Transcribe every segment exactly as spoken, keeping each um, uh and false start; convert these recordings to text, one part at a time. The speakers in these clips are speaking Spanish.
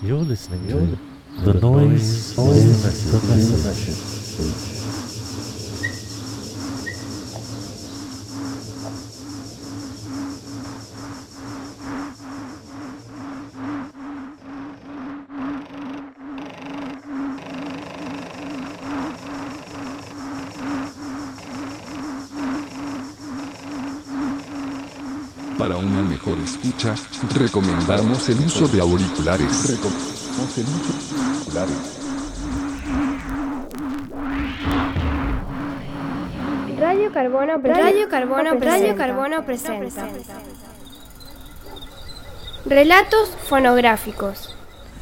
You're listening to The Noise Selection. Para una mejor escucha, recomendamos el uso de auriculares. Recomendamos el uso de auriculares. Radio Carbono, Radio Carbono, Radio Carbono presenta Relatos fonográficos.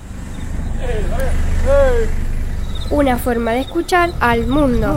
Una forma de escuchar al mundo.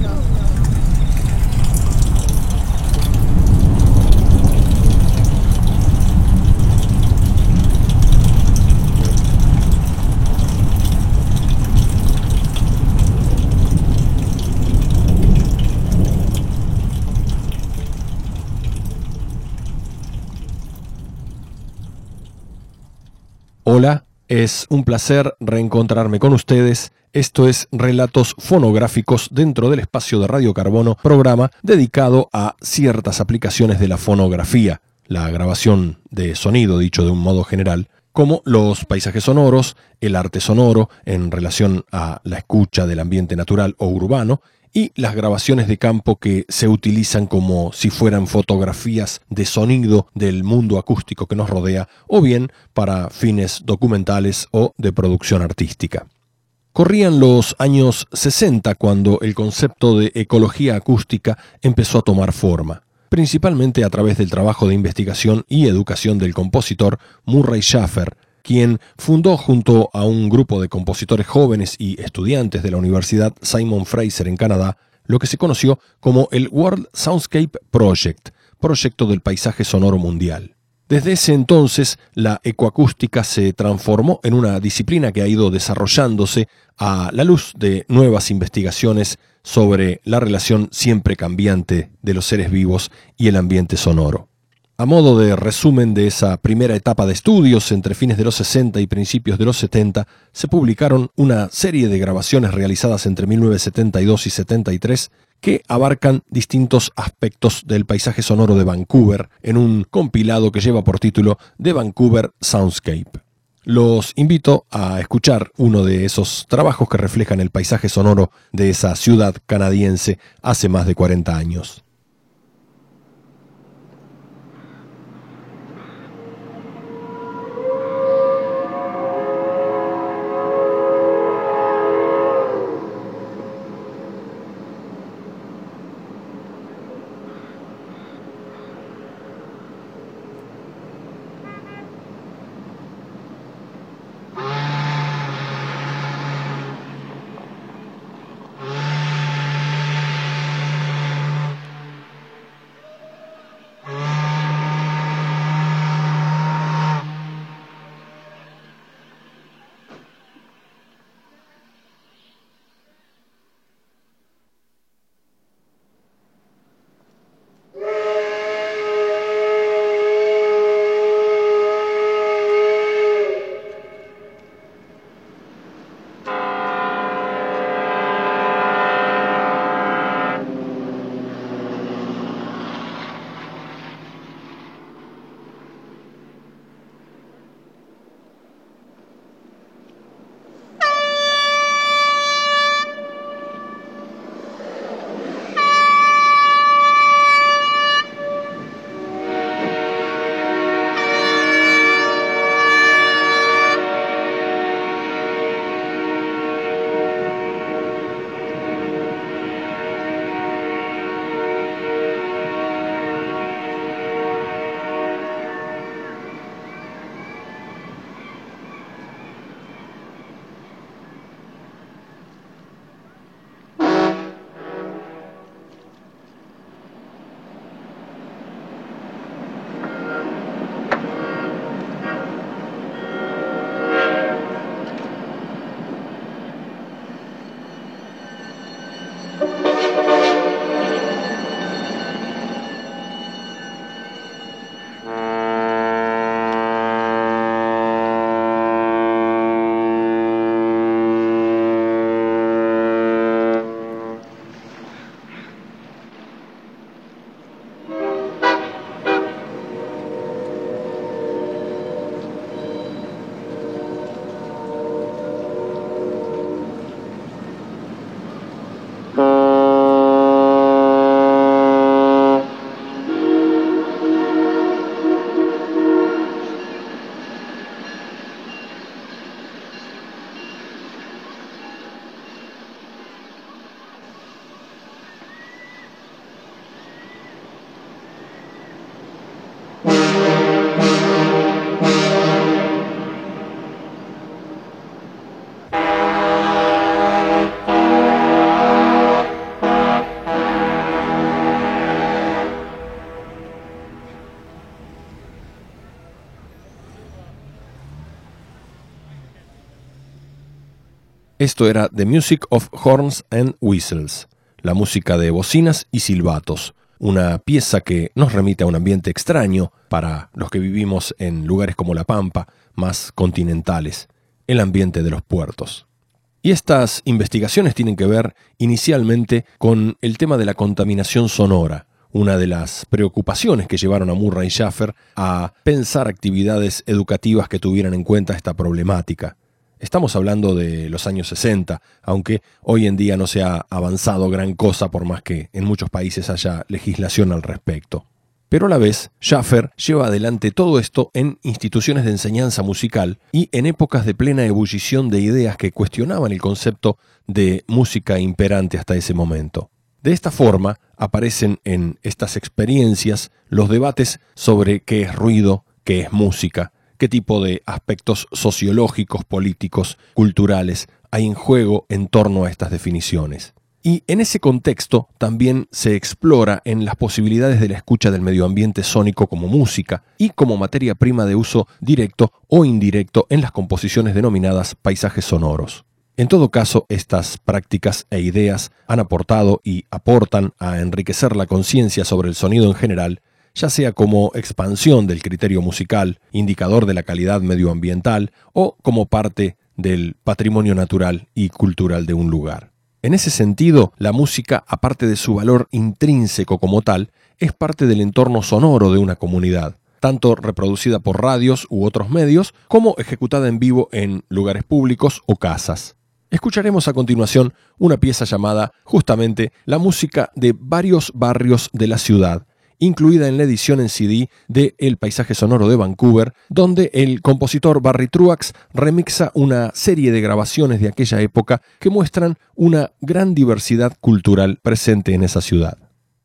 Hola, es un placer reencontrarme con ustedes. Esto es Relatos Fonográficos dentro del espacio de Radio Carbono, programa dedicado a ciertas aplicaciones de la fonografía, la grabación de sonido, dicho de un modo general, como los paisajes sonoros, el arte sonoro en relación a la escucha del ambiente natural o urbano, y las grabaciones de campo que se utilizan como si fueran fotografías de sonido del mundo acústico que nos rodea, o bien para fines documentales o de producción artística. Corrían los años sesenta cuando el concepto de ecología acústica empezó a tomar forma, principalmente a través del trabajo de investigación y educación del compositor Murray Schafer, quien fundó junto a un grupo de compositores jóvenes y estudiantes de la Universidad Simon Fraser en Canadá, lo que se conoció como el World Soundscape Project, proyecto del paisaje sonoro mundial. Desde ese entonces, la ecoacústica se transformó en una disciplina que ha ido desarrollándose a la luz de nuevas investigaciones sobre la relación siempre cambiante de los seres vivos y el ambiente sonoro. A modo de resumen de esa primera etapa de estudios, entre fines de los sesenta y principios de los setenta, se publicaron una serie de grabaciones realizadas entre mil novecientos setenta y dos y setenta y tres que abarcan distintos aspectos del paisaje sonoro de Vancouver en un compilado que lleva por título The Vancouver Soundscape. Los invito a escuchar uno de esos trabajos que reflejan el paisaje sonoro de esa ciudad canadiense hace más de cuarenta años. Esto era The Music of Horns and Whistles, la música de bocinas y silbatos, una pieza que nos remite a un ambiente extraño para los que vivimos en lugares como La Pampa, más continentales, el ambiente de los puertos. Y estas investigaciones tienen que ver inicialmente con el tema de la contaminación sonora, una de las preocupaciones que llevaron a Murray y Schafer a pensar actividades educativas que tuvieran en cuenta esta problemática. Estamos hablando de los años sesenta, aunque hoy en día no se ha avanzado gran cosa por más que en muchos países haya legislación al respecto. Pero a la vez, Schafer lleva adelante todo esto en instituciones de enseñanza musical y en épocas de plena ebullición de ideas que cuestionaban el concepto de música imperante hasta ese momento. De esta forma, aparecen en estas experiencias los debates sobre qué es ruido, qué es música, qué tipo de aspectos sociológicos, políticos, culturales hay en juego en torno a estas definiciones. Y en ese contexto también se explora en las posibilidades de la escucha del medio ambiente sónico como música y como materia prima de uso directo o indirecto en las composiciones denominadas paisajes sonoros. En todo caso, estas prácticas e ideas han aportado y aportan a enriquecer la conciencia sobre el sonido en general, ya sea como expansión del criterio musical, indicador de la calidad medioambiental o como parte del patrimonio natural y cultural de un lugar. En ese sentido, la música, aparte de su valor intrínseco como tal, es parte del entorno sonoro de una comunidad, tanto reproducida por radios u otros medios, como ejecutada en vivo en lugares públicos o casas. Escucharemos a continuación una pieza llamada justamente La música de varios barrios de la ciudad, incluida en la edición en C D de El paisaje sonoro de Vancouver, donde el compositor Barry Truax remixa una serie de grabaciones de aquella época que muestran una gran diversidad cultural presente en esa ciudad.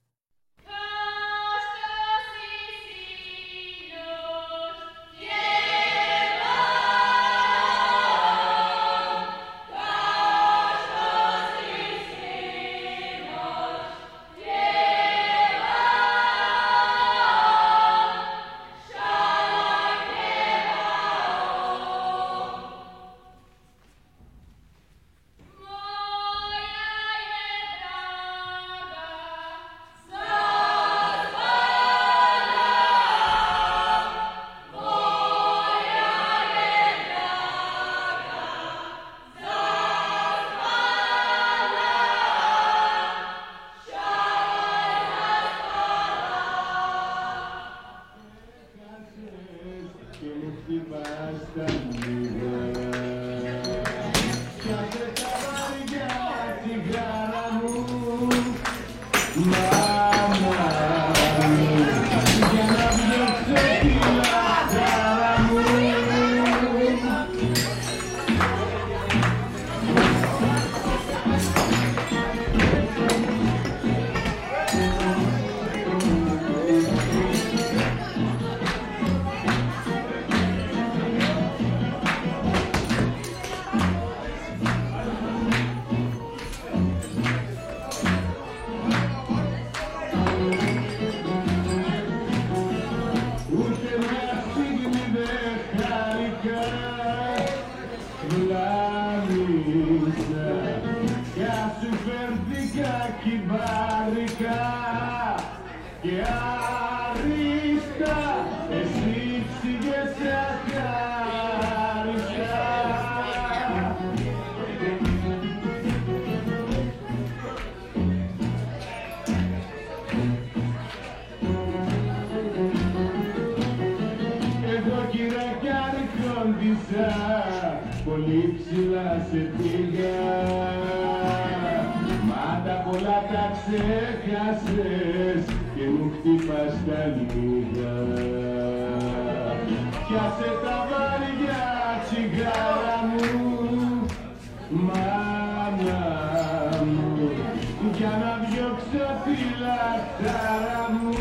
Πολύ ψηλά σε πήγα, μα τα πολλά τα ξέχασες και μου χτύπας τα λίγα. Πιάσε τα βαριά τσιγάρα μου, μάνα μου, για να διώξω τη λαχτάρα μου.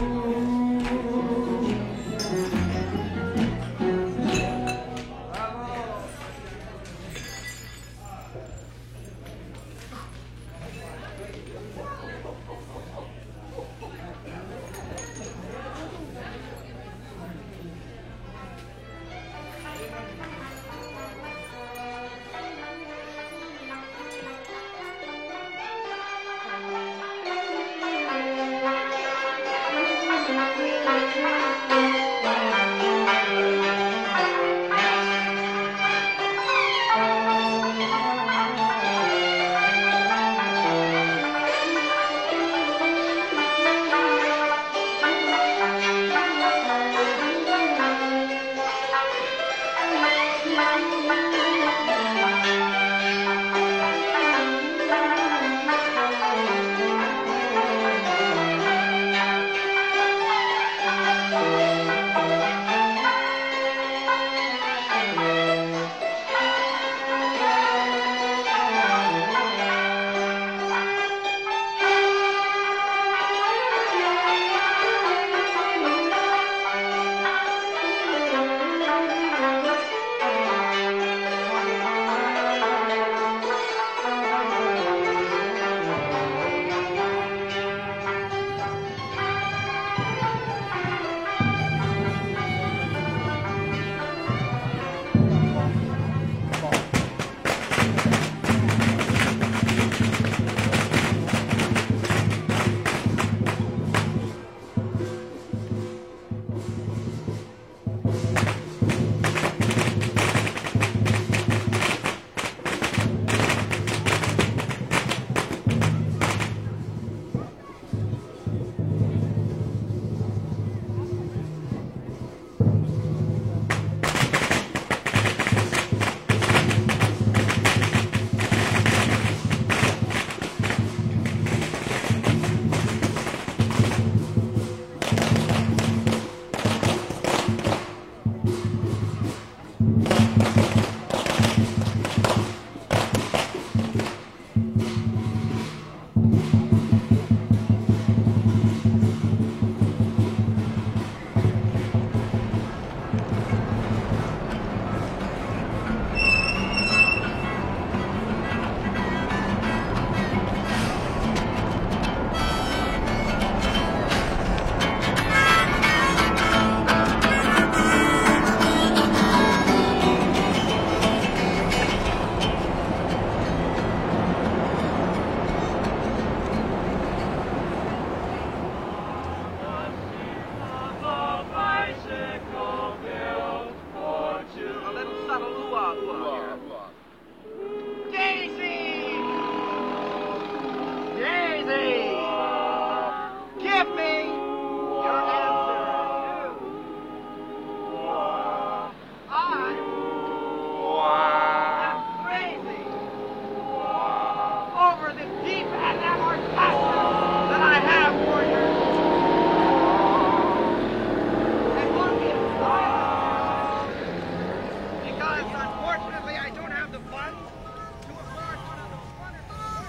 crazy. Give me your answer. I am crazy over the deep and amorous passion that I have for you. And won't be inspired because unfortunately I don't have the funds to afford one of those wonderful.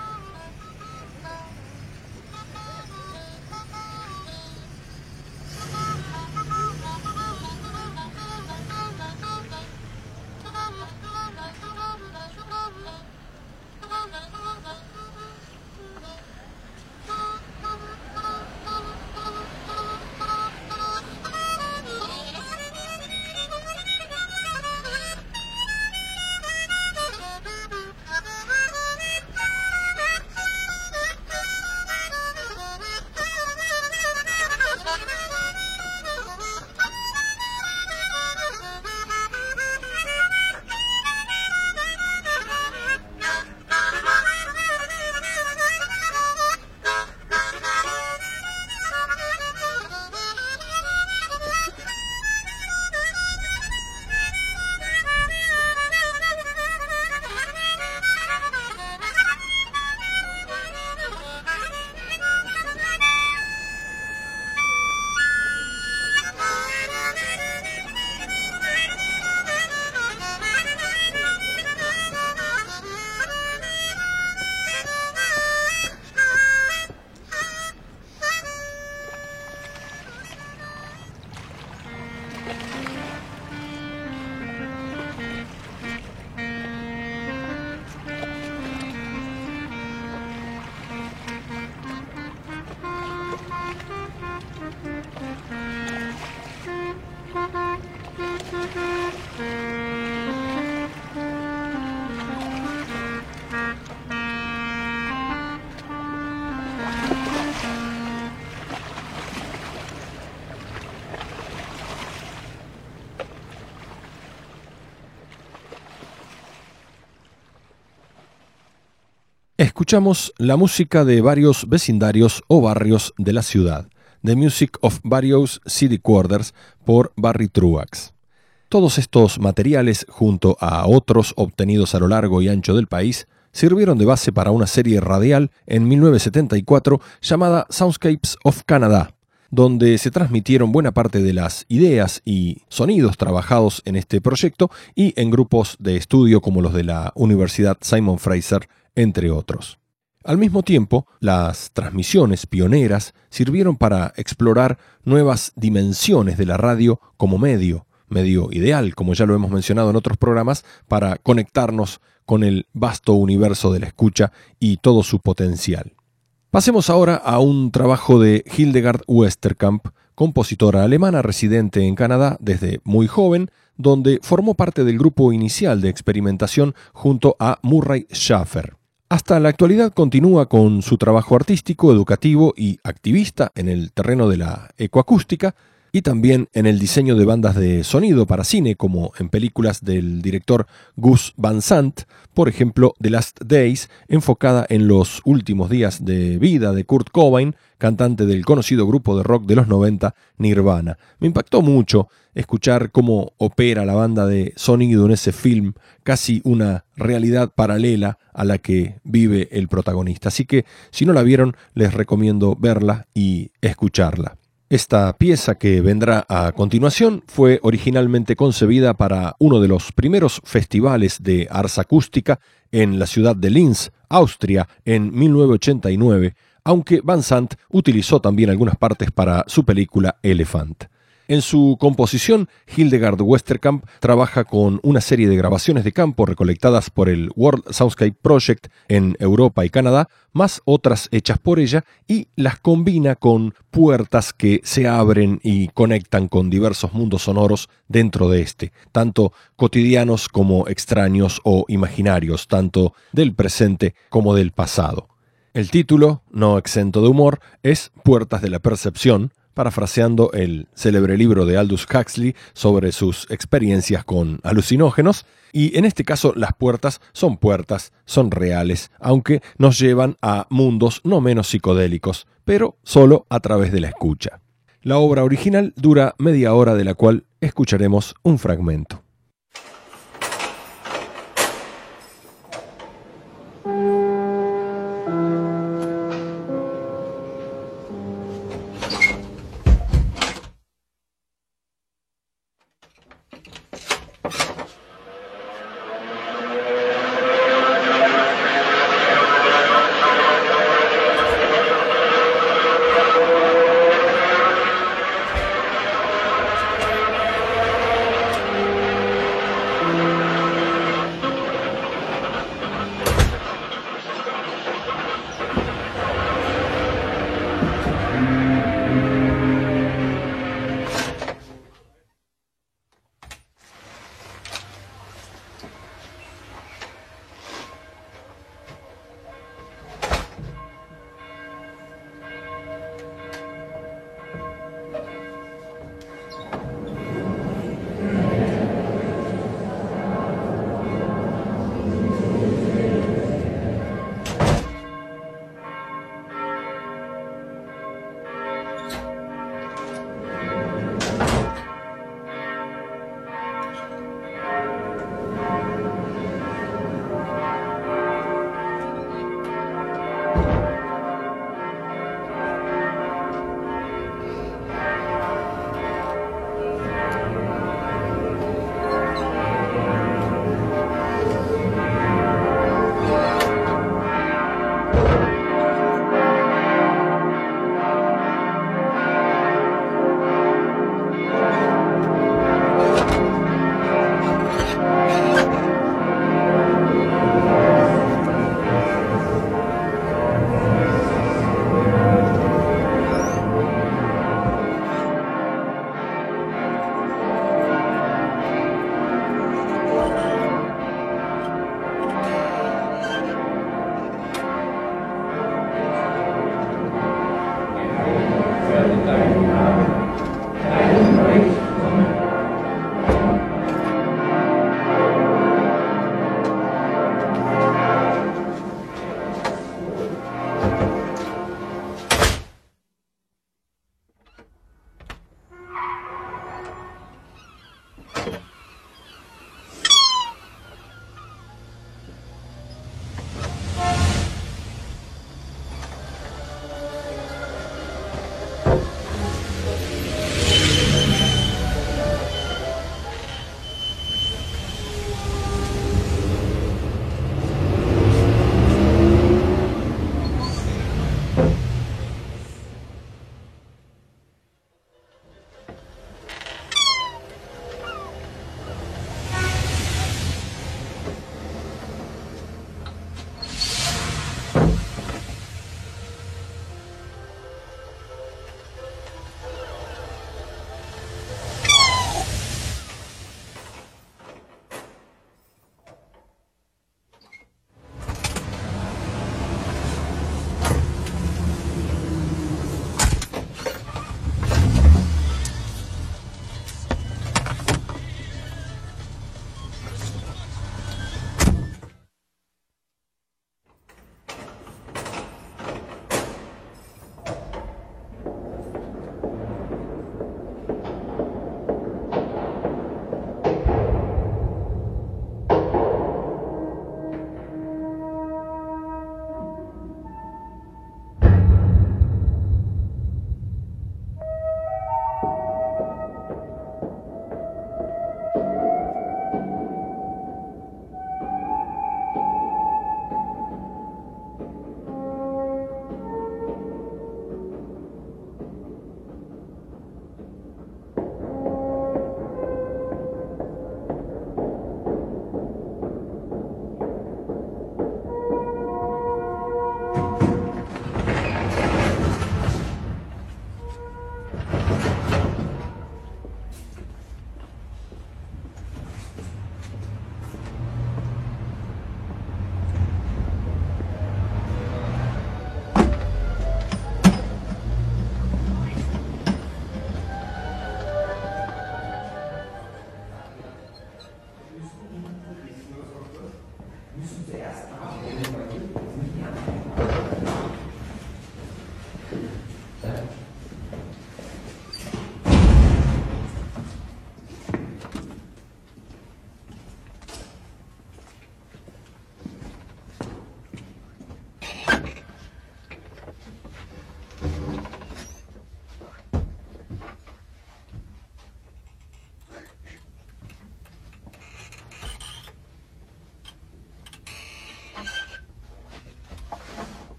Escuchamos la música de varios vecindarios o barrios de la ciudad, The Music of Various City Quarters por Barry Truax. Todos estos materiales, junto a otros obtenidos a lo largo y ancho del país, sirvieron de base para una serie radial en mil novecientos setenta y cuatro llamada Soundscapes of Canada, donde se transmitieron buena parte de las ideas y sonidos trabajados en este proyecto y en grupos de estudio como los de la Universidad Simon Fraser, entre otros. Al mismo tiempo, las transmisiones pioneras sirvieron para explorar nuevas dimensiones de la radio como medio, medio ideal, como ya lo hemos mencionado en otros programas, para conectarnos con el vasto universo de la escucha y todo su potencial. Pasemos ahora a un trabajo de Hildegard Westerkamp, compositora alemana residente en Canadá desde muy joven, donde formó parte del grupo inicial de experimentación junto a Murray Schafer. Hasta la actualidad continúa con su trabajo artístico, educativo y activista en el terreno de la ecoacústica y también en el diseño de bandas de sonido para cine, como en películas del director Gus Van Sant, por ejemplo The Last Days, enfocada en los últimos días de vida de Kurt Cobain, cantante del conocido grupo de rock de los noventa, Nirvana. Me impactó mucho escuchar cómo opera la banda de sonido en ese film, casi una realidad paralela a la que vive el protagonista. Así que, si no la vieron, les recomiendo verla y escucharla. Esta pieza que vendrá a continuación fue originalmente concebida para uno de los primeros festivales de Ars Acústica en la ciudad de Linz, Austria, en mil novecientos ochenta y nueve, aunque Van Sant utilizó también algunas partes para su película Elephant. En su composición, Hildegard Westerkamp trabaja con una serie de grabaciones de campo recolectadas por el World Soundscape Project en Europa y Canadá, más otras hechas por ella, y las combina con puertas que se abren y conectan con diversos mundos sonoros dentro de este, tanto cotidianos como extraños o imaginarios, tanto del presente como del pasado. El título, no exento de humor, es Puertas de la Percepción, parafraseando el célebre libro de Aldous Huxley sobre sus experiencias con alucinógenos, y en este caso las puertas son puertas, son reales, aunque nos llevan a mundos no menos psicodélicos, pero solo a través de la escucha. La obra original dura media hora, de la cual escucharemos un fragmento. Thank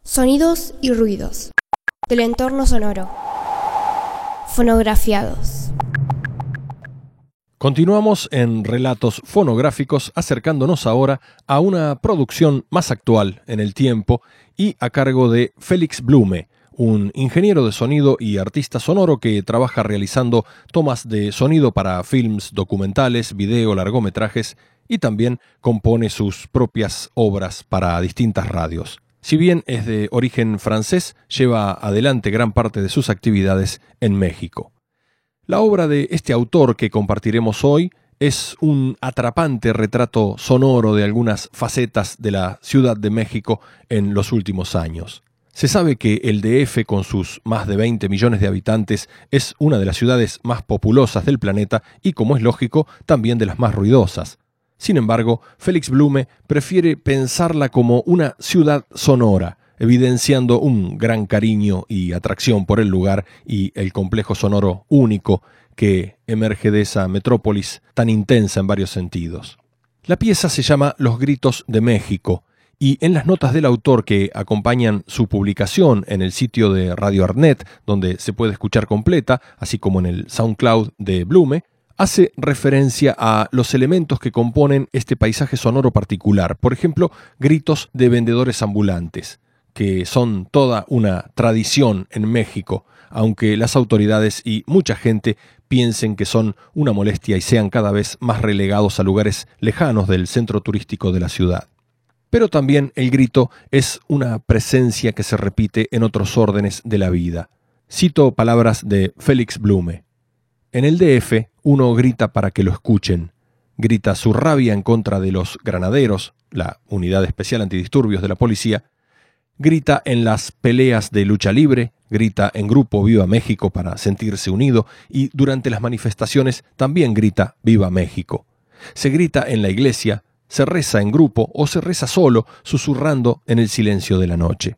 Sonidos y ruidos del entorno sonoro. Fonografiados. Continuamos en Relatos Fonográficos, acercándonos ahora a una producción más actual en el tiempo y a cargo de Felix Blume, un ingeniero de sonido y artista sonoro que trabaja realizando tomas de sonido para films, documentales, video, largometrajes y también compone sus propias obras para distintas radios. Si bien es de origen francés, lleva adelante gran parte de sus actividades en México. La obra de este autor que compartiremos hoy es un atrapante retrato sonoro de algunas facetas de la Ciudad de México en los últimos años. Se sabe que el D F, con sus más de veinte millones de habitantes, es una de las ciudades más populosas del planeta y, como es lógico, también de las más ruidosas. Sin embargo, Felix Blume prefiere pensarla como una ciudad sonora, evidenciando un gran cariño y atracción por el lugar y el complejo sonoro único que emerge de esa metrópolis tan intensa en varios sentidos. La pieza se llama Los Gritos de México, y en las notas del autor que acompañan su publicación en el sitio de Radio Arnet, donde se puede escuchar completa, así como en el SoundCloud de Blume, hace referencia a los elementos que componen este paisaje sonoro particular. Por ejemplo, gritos de vendedores ambulantes, que son toda una tradición en México, aunque las autoridades y mucha gente piensen que son una molestia y sean cada vez más relegados a lugares lejanos del centro turístico de la ciudad. Pero también el grito es una presencia que se repite en otros órdenes de la vida. Cito palabras de Felix Blume. En el D F, uno grita para que lo escuchen. Grita su rabia en contra de los granaderos, la unidad especial antidisturbios de la policía. Grita en las peleas de lucha libre, grita en grupo Viva México para sentirse unido y durante las manifestaciones también grita Viva México. Se grita en la iglesia, se reza en grupo o se reza solo, susurrando en el silencio de la noche.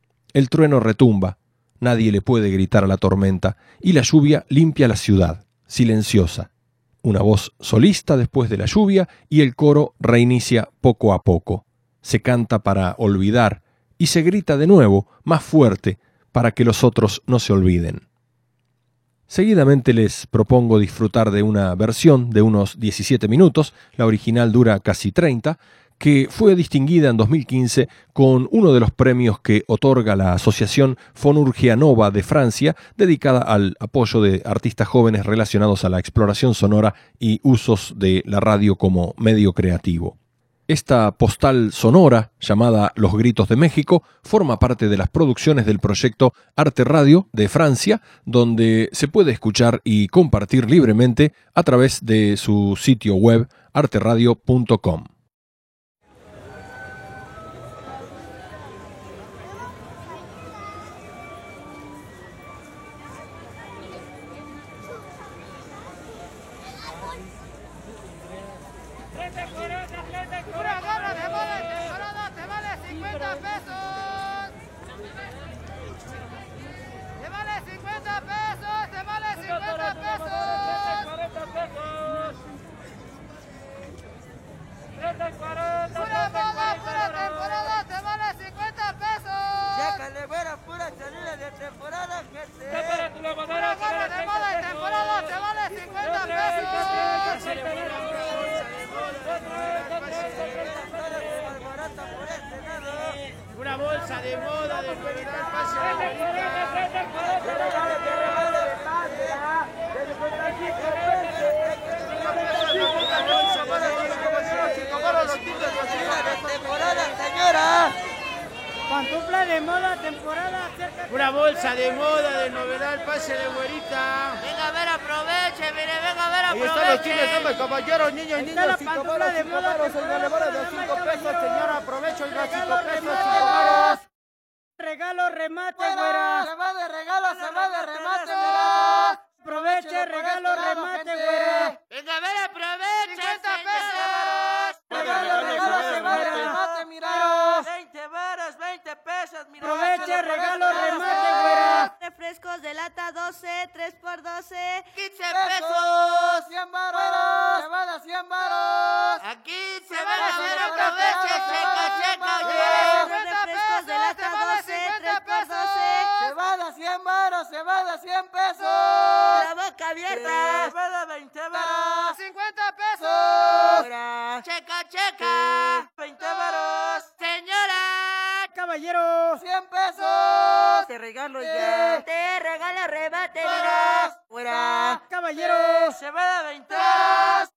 El trueno retumba, nadie le puede gritar a la tormenta y la lluvia limpia la ciudad, silenciosa. Una voz solista después de la lluvia y el coro reinicia poco a poco. Se canta para olvidar y se grita de nuevo, más fuerte, para que los otros no se olviden. Seguidamente les propongo disfrutar de una versión de unos diecisiete minutos, la original dura casi treinta, que fue distinguida en dos mil quince con uno de los premios que otorga la Asociación Fonurgia Nova de Francia, dedicada al apoyo de artistas jóvenes relacionados a la exploración sonora y usos de la radio como medio creativo. Esta postal sonora, llamada Los Gritos de México, forma parte de las producciones del proyecto Arte Radio de Francia, donde se puede escuchar y compartir libremente a través de su sitio web arte radio punto com. Una gorra de moda de temporada te vale cincuenta pesos. Te vale cincuenta pesos, te vale cincuenta pesos. Pura moda, pura temporada te vale cincuenta pesos. Chécale, güera, pura salida de temporada, gente. Una gorra de moda de temporada te vale cincuenta pesos. Una bolsa de moda de Federal Pase. Temporada, señora. Pantufla de moda, temporada, acércate. Una bolsa de moda de novedad, pase de güerita. Venga a ver, aproveche, mire, venga a ver, Ahí aproveche. están los chicos, damas, caballeros, niños, Está niños, la cinco pantufla varos, de cinco moda, varos, el temporada, valor de damas y cinco pesos, caballeros. señora, aprovecho, oiga, cinco Regalo, pesos, remate. cinco varos. Regalo, remate, Fuera, güera. se va de regalo, se va de remate, Aproveche, regalo, remate, gente. güera. Venga a ver, aproveche, cincuenta señor. pesos. Regalo, regalo, se va de remate, mira. veinte varas, veinte pesos, mira. Aproveche, regalo, remate, güera. Refrescos de lata doce, tres por doce. quince Pesos, pesos. cien varos, se va de cien varos. Aquí se Se van va, a ver, se va, aproveche, se va, checa, se checa, va, oye. Refrescos de lata doce, varos, se va de cien pesos. La boca abierta. Se va de veinte varos. cincuenta pesos. Fuera. Checa, checa. veinte varos. Señora. Caballero. cien pesos. Te regalo Eh. ya. Te regalo rebate. Fuera. Fuera. Caballero. Se va de veinte varos.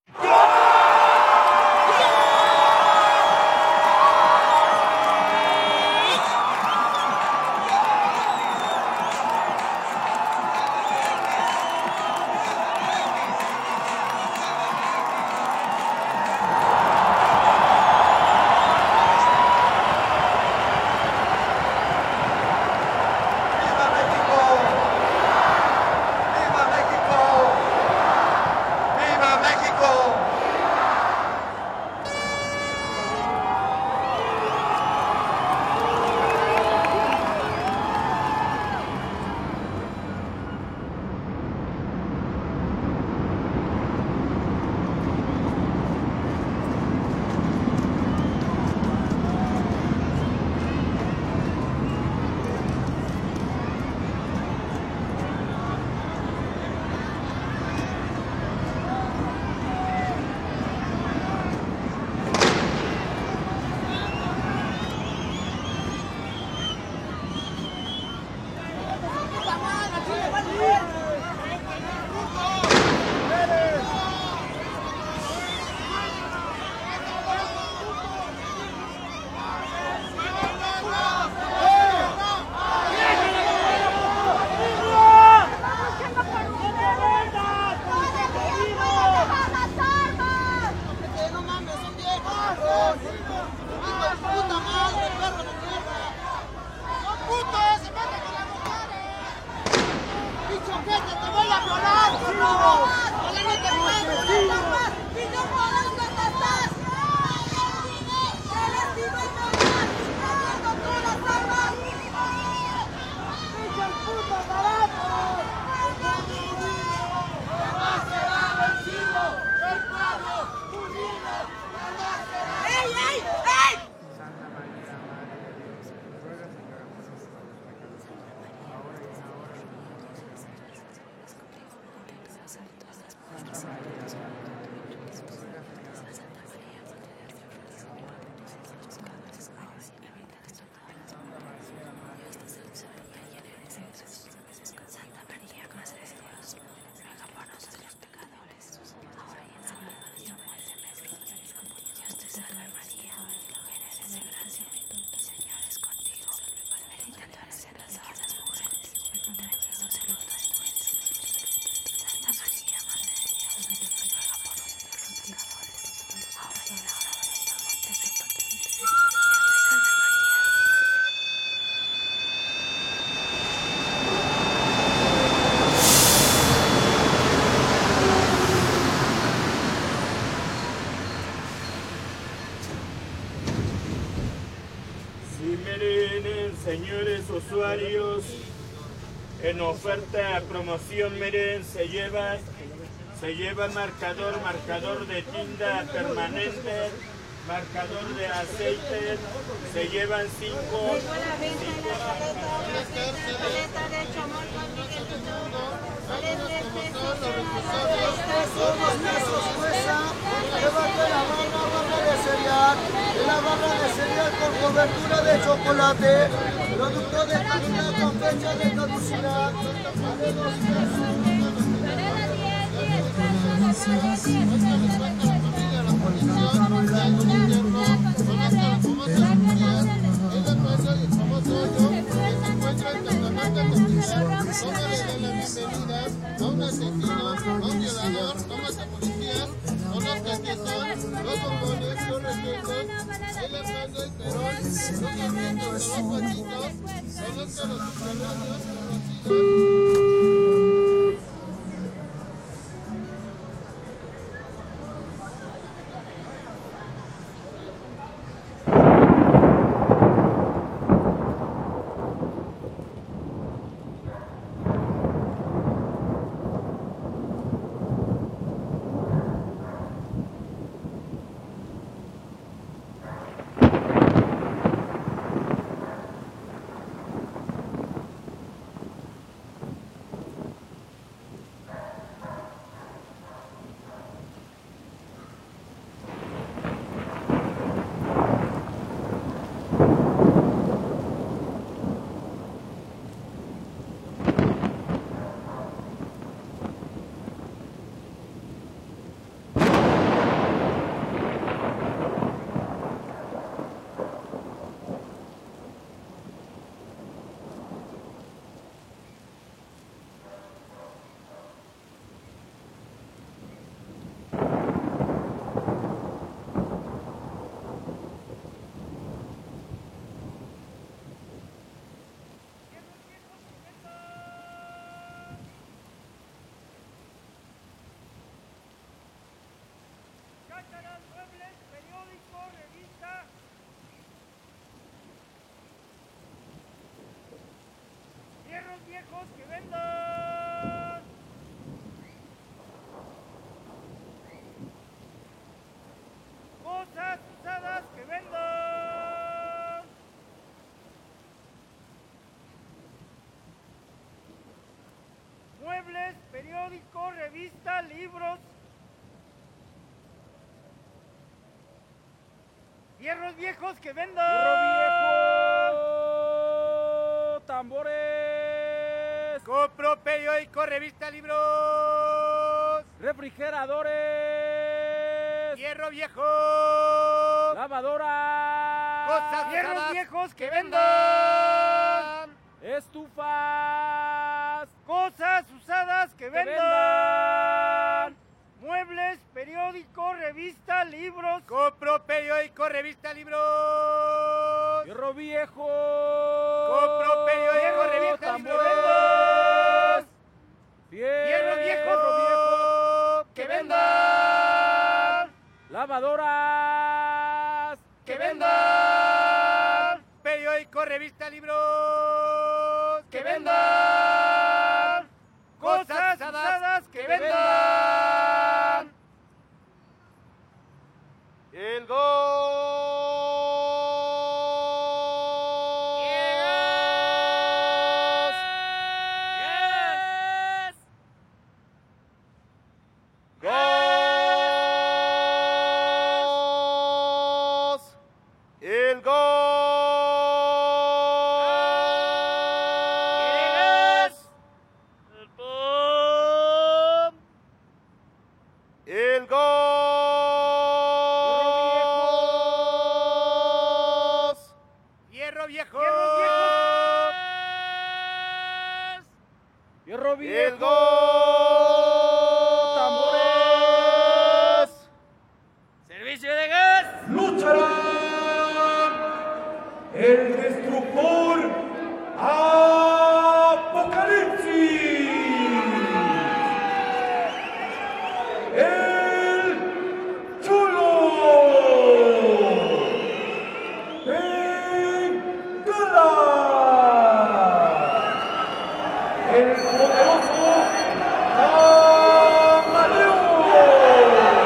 Señores usuarios, en oferta promoción, miren, se lleva, se lleva marcador, marcador de tinta permanente, marcador de aceite, se llevan cinco, cinco Llévate la barra, barra de cereal, la barra de cereal con cobertura de chocolate, producto de calidad con fecha de caducidad. viejos que vendan. Cosas usadas que vendan. Muebles, periódicos, revistas, libros. Hierros viejos que vendan. Hierro viejo. Tambores. Compro periódicos, revistas, libros. Refrigeradores. Hierro viejo. Lavadoras. Cosas hierros viejos que vendan. Estufas. Cosas usadas que Que vendan. vendan. Muebles, periódicos, revistas, libros. Compro periódicos, revistas, libros. Hierro viejo. Compro periódicos, revistas, tambores. libros. Fierro Hierro viejo. viejo. Que vendan. Lavadoras. Que vendan. Periódicos, revistas, libros. Que vendan. Cosas usadas que vendan. El gol. Yes. Yes. Gos. El gol. El gol. Hierro viejo. Hierro El viejo. gol. Tambores. Servicio de gas. Lucharán el destructor Apocalipsis. El chulo. Bengala. El poderoso Camaleón.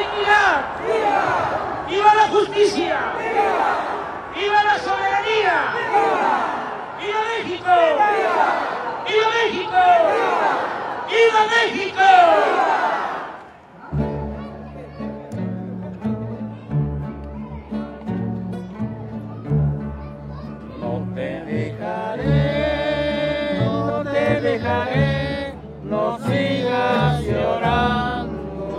dignidad! ¡Viva la justicia! ¡Viva la soberanía! ¡Viva México! ¡Viva México! ¡Viva México! No te dejaré, no te dejaré, no sigas llorando.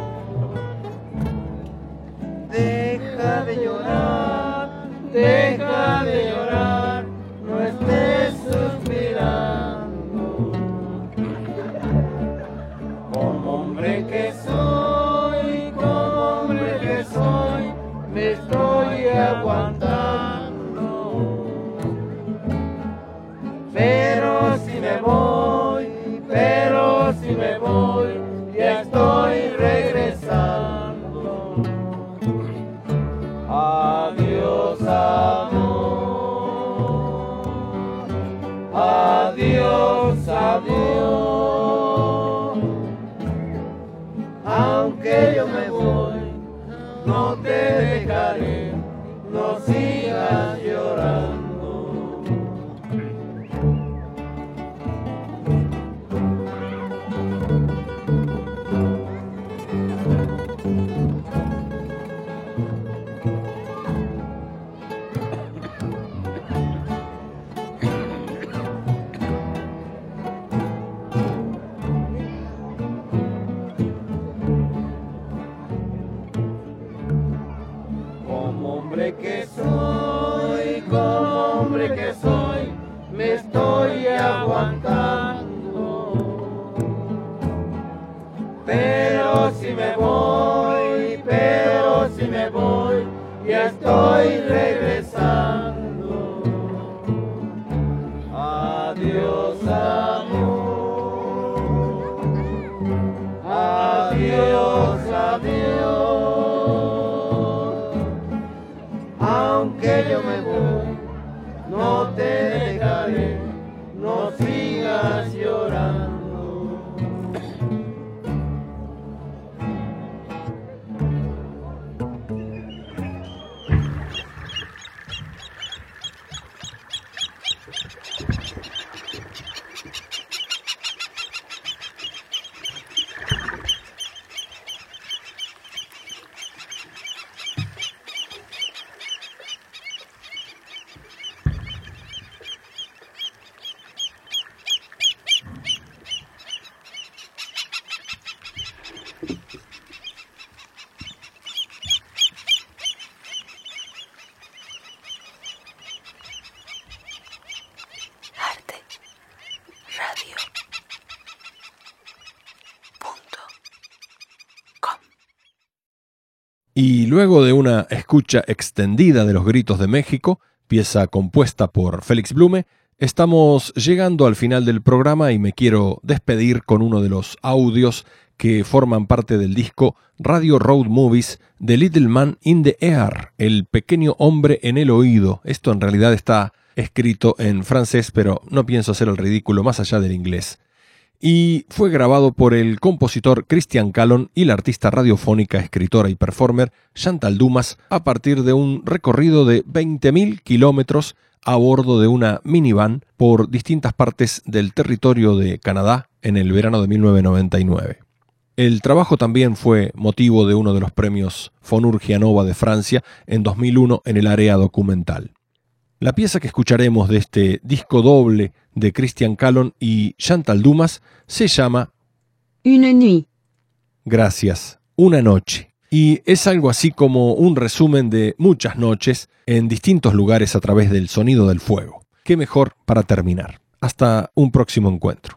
Deja de llorar, deja de llorar, no estés suspirando. Como hombre que soy, como hombre que soy, me estoy aguantando. Pero si me voy, pero si me voy, ya estoy regresando. Adiós, amor. Adiós, adiós. Aunque yo me voy, no te dejaré, no sigas llorando. Como hombre que soy, como hombre que soy, me estoy aguantando. Pero si me voy, pero si me voy, ya estoy regresando. Adiós, amor. Adiós, adiós. Aunque yo me voy, no te dejaré, no sigas llorando. Y luego de una escucha extendida de los Gritos de México, pieza compuesta por Félix Blume, estamos llegando al final del programa y me quiero despedir con uno de los audios que forman parte del disco Radio Road Movies The Little Man in the Air, el pequeño hombre en el oído. Esto en realidad está escrito en francés, pero no pienso hacer el ridículo más allá del inglés. Y fue grabado por el compositor Christian Calon y la artista radiofónica, escritora y performer Chantal Dumas a partir de un recorrido de veinte mil kilómetros a bordo de una minivan por distintas partes del territorio de Canadá en el verano de mil novecientos noventa y nueve. El trabajo también fue motivo de uno de los premios Fonurgia Nova de Francia en dos mil uno en el área documental. La pieza que escucharemos de este disco doble de Christian Calon y Chantal Dumas se llama Une nuit. Gracias, una noche. Y es algo así como un resumen de muchas noches en distintos lugares a través del sonido del fuego. Qué mejor para terminar. Hasta un próximo encuentro.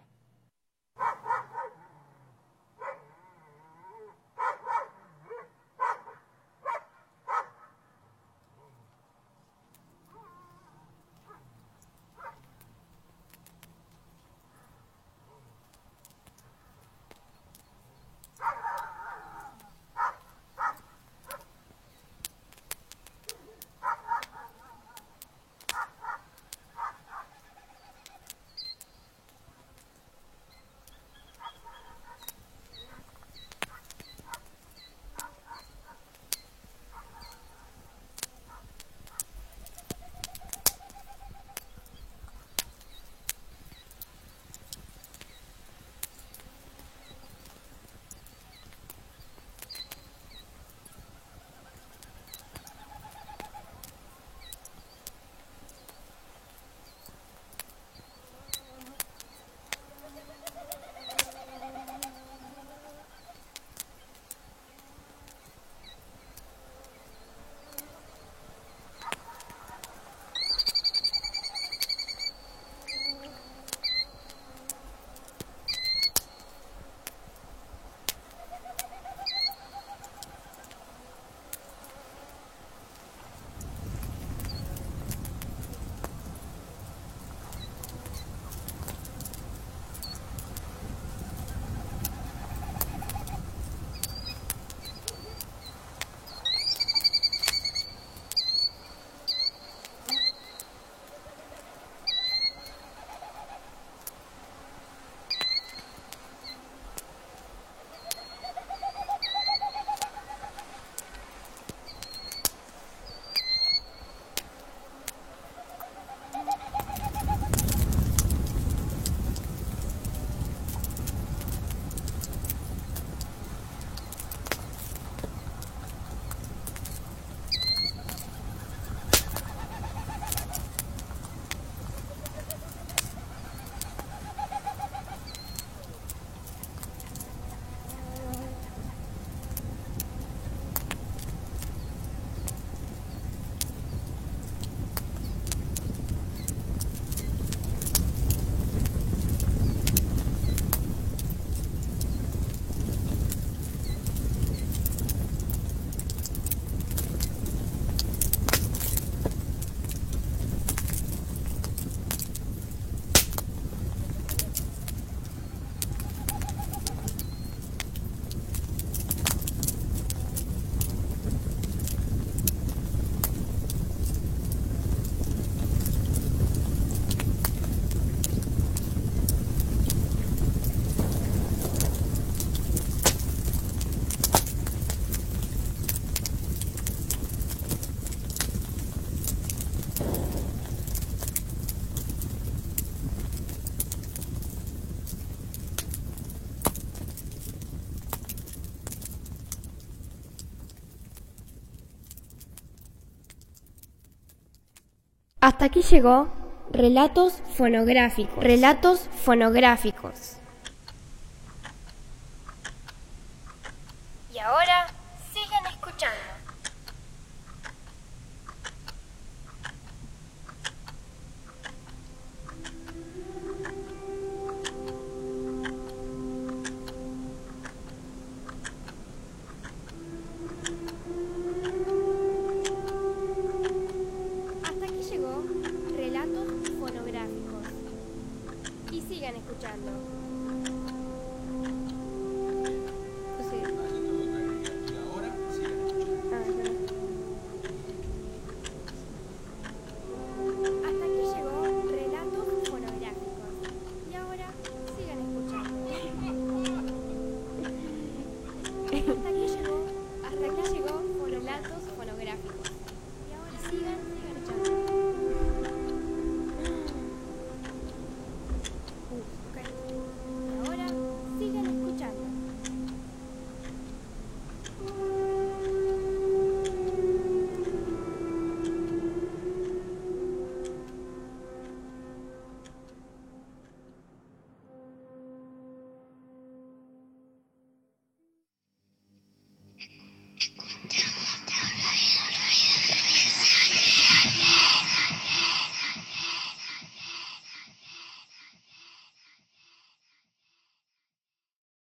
Hasta aquí llegó Relatos Fonográficos. Relatos Fonográficos. Y ahora, sigan escuchando.